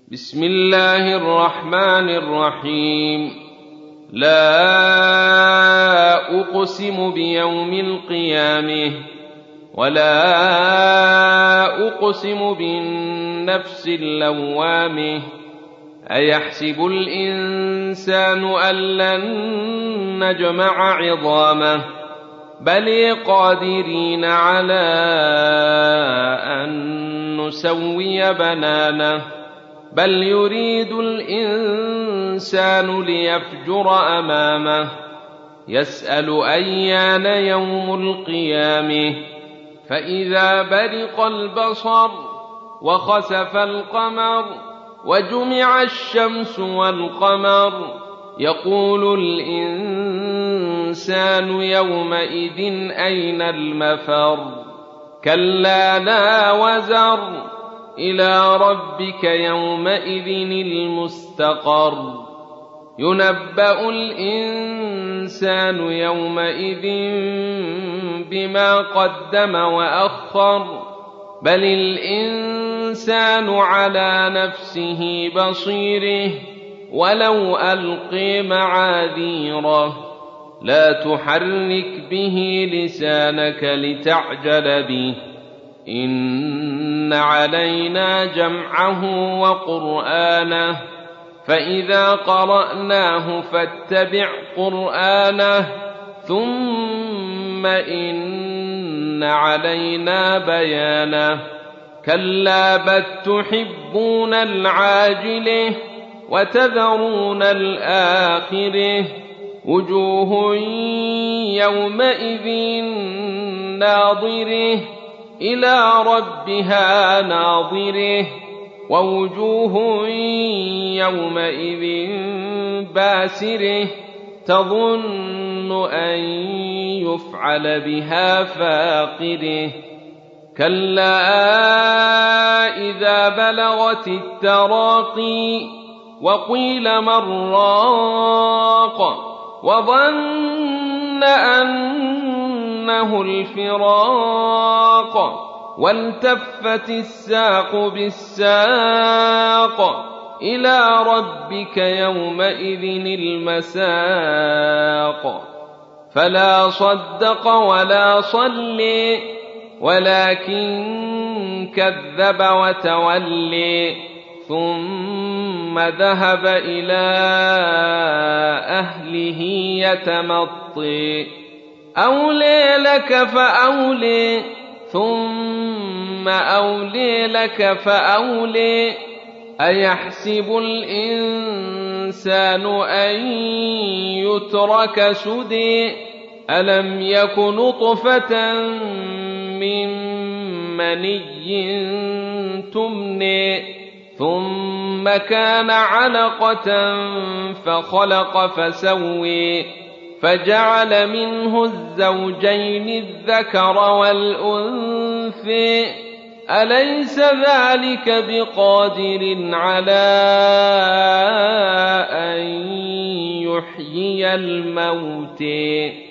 بسم الله الرحمن الرحيم. لا أقسم بيوم القيامة ولا أقسم بالنفس اللوامة أيحسب الإنسان أن لن نجمع عظامه بل قادرين على أن نسوي بنانه بل يريد الإنسان ليفجر أمامه يسأل أيان يوم القيامة فإذا برق البصر وخسف القمر وجمع الشمس والقمر يقول الإنسان يومئذ أين المفر كلا لا وزر إلى ربك يومئذ المستقر ينبأ الإنسان يومئذ بما قدم وأخر بل الإنسان على نفسه بصيره ولو ألقي معاذيره لا تحرك به لسانك لتعجل به إن علينا جمعه وقرآنه فإذا قرأناه فاتبع قرآنه ثم إن علينا بيانه كلا بل تحبون العاجلة وتذرون الآخرة وجوه يومئذ ناظرة إلى ربها ناظرة ووجوه يومئذ باسرة تظن أن يفعل بها فاقرة كلا إذا بلغت التراقي وقيل من راق وظن أنه الفراق والتفت الساق بالساق إلى ربك يومئذ المساق فلا صدق ولا صلي ولكن كذب وتولي ثم ذهب إلى أهله يتمطي أولي لك فأولي ثم أولي لك فأولي أيحسب الإنسان أن يترك سدى ألم يك نطفة من مني تمنى ثم كان علقة فخلق فسوي فجعل منه الزوجين الذكر والأنثى أليس ذلك بقادر على أن يحيي الموتى